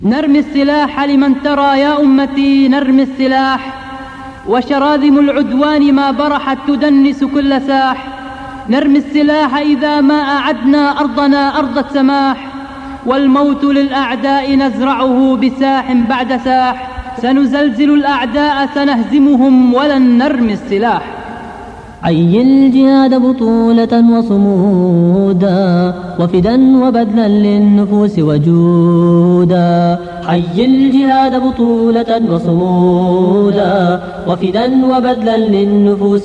نرمي السلاح لمن ترى يا أمتي، نرمي السلاح وشراذم العدوان ما برحت تدنس كل ساح. نرمي السلاح إذا ما أعدنا أرضنا أرض السماح، والموت للأعداء نزرعه بساح بعد ساح. سنزلزل الأعداء سنهزمهم ولن نرمي السلاح. حي الجهاد بطولة وصمودا، وفدا وبذلا للنفوس وجودا. حي الجهاد بطولة وصمودا، وفدا وبذلا للنفوس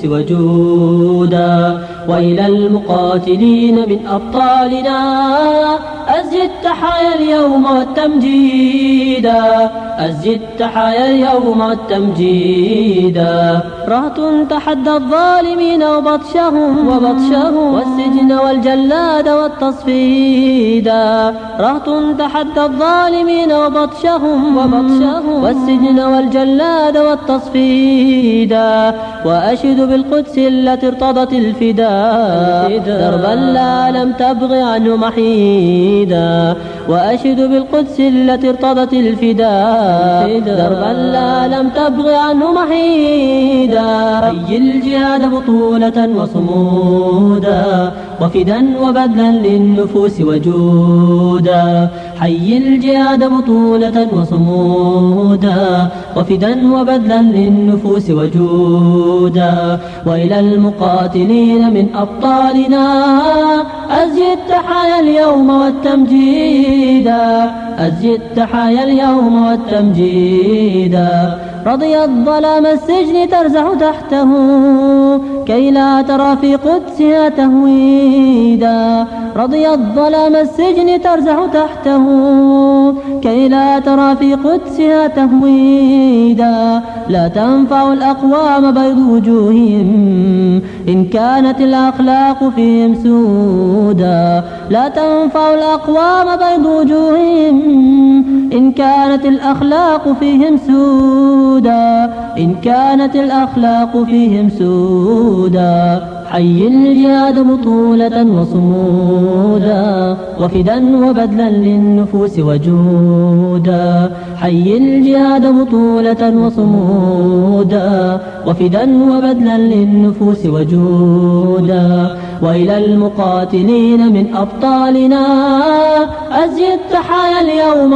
وجودا. وإلى المقاتلين من أبطالنا أزج التحايا اليوم والتمجيدا، أزج التحايا اليوم والتمجيدا. رهط تحدى الظالمين وبطشهم والسجن والجلاد والتصفيدا. رهط تحدى الظالمين وبطشهم والسجن والجلاد والتصفيدا. وأشهد بالقدس التي ارتضت الفداء دربا لا لم تبغ عنه محيدا. وأشهد بالقدس التي ارتضت الفداء دربا لا لم تبغ عنه محيدا. حي الجهاد بطولة وصمودا، وفدا وبذلا للنفوس وجودا. حي الجهاد بطولة وصمودا، وفدا وبذلا للنفوس وجودا. وإلى المقاتلين من أبطالنا أزج التحايا اليوم والتمجيدا، أزج التحايا اليوم والتمجيدا. رضي الظلام السجن ترزح تحته كي لا ترى في قدسها تهويدا. رضي الظلام السجن ترزح تحته كي لا ترى في قدسها تهويدا. لا تنفع الأقوام بيض وجوههم إن كانت الأخلاق فيهم سودا. لا تنفع الأقوام بيض وجوههم إن كانت الأخلاق فيهم سودا، إن كانت الأخلاق فيهم سودا. حي الجهاد بطولة وصمودا، وفدا وبذلا للنفوس وجودا. حي الجهاد بطولة وصمودا، وفدا وبذلا للنفوس وجودا. وإلى المقاتلين من أبطالنا أزج التحايا اليوم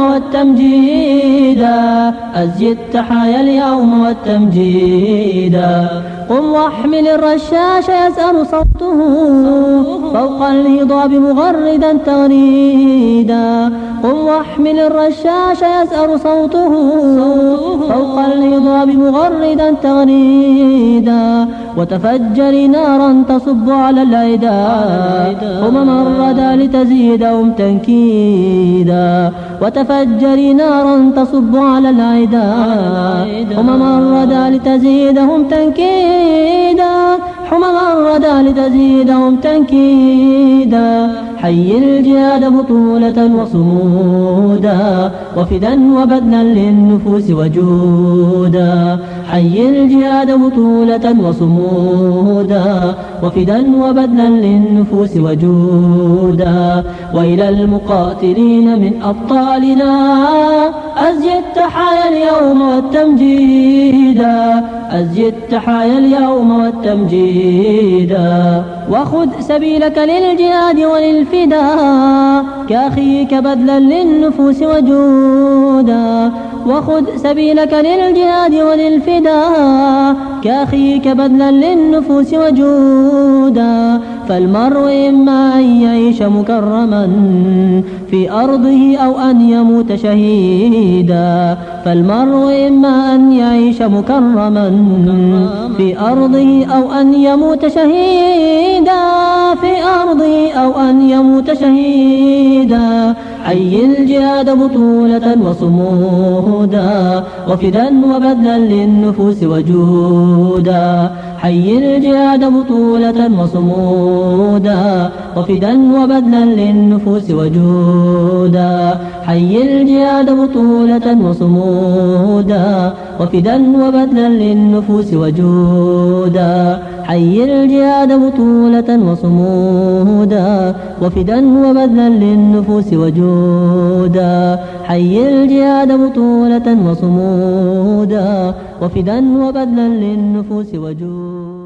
والتمجيدا، أزج التحايا اليوم والتمجيدا. قم واحمل الرشاش يسأل صوته فوق الهضاب مغردا تغريدا. قم واحمل الرشاش يسأل صوته فوق الهضاب مغردا تغريدا. وتفجر نارا تصب على العداء الردى لتزيدهم تنكيدا. وتفجر نارا تصب على العداء الردى لتزيدهم تنكيدا. الردى لتزيدهم تنكيدا. حي الجهاد بطولة وصمودا، وفدا وبذلا للنفوس وجودا. حي الجهاد بطولة وصمودا، وفدا وبذلا للنفوس وجودا. وإلى المقاتلين من أبطالنا أزج التحايا اليوم والتمجيدا، أزج التحايا اليوم والتمجيدا. وخذ سبيلك للجهاد وللفداء كأخيك بذلا للنفوس وجودا. وخذ سبيلك للجهاد وللفداء كأخيك بذلا للنفوس وجودا. فالمرء إما أن يعيش مكرما في أرضه أو أن يموت شهيدا. فالمرء إما أن يعيش مكرما في أرضه أو أن يموت شهيدا، في أرضه أو أن يموت شهيدا. حي الجهاد بطولة وصمودا، وفدا وبذلا للنفوس وجودا. حي الجهاد بطولة وصمودا، وفدا وبذلا للنفوس وجودا. حي الجهاد بطولة وصمودا، وفدا وبذلا للنفوس وجودا. حي الجهاد بطولة وصمودا، وفدا وبذلا للنفوس وجودا. حي الجهاد بطولة وصمودا وفدا وبذلا للنفوس وجودا.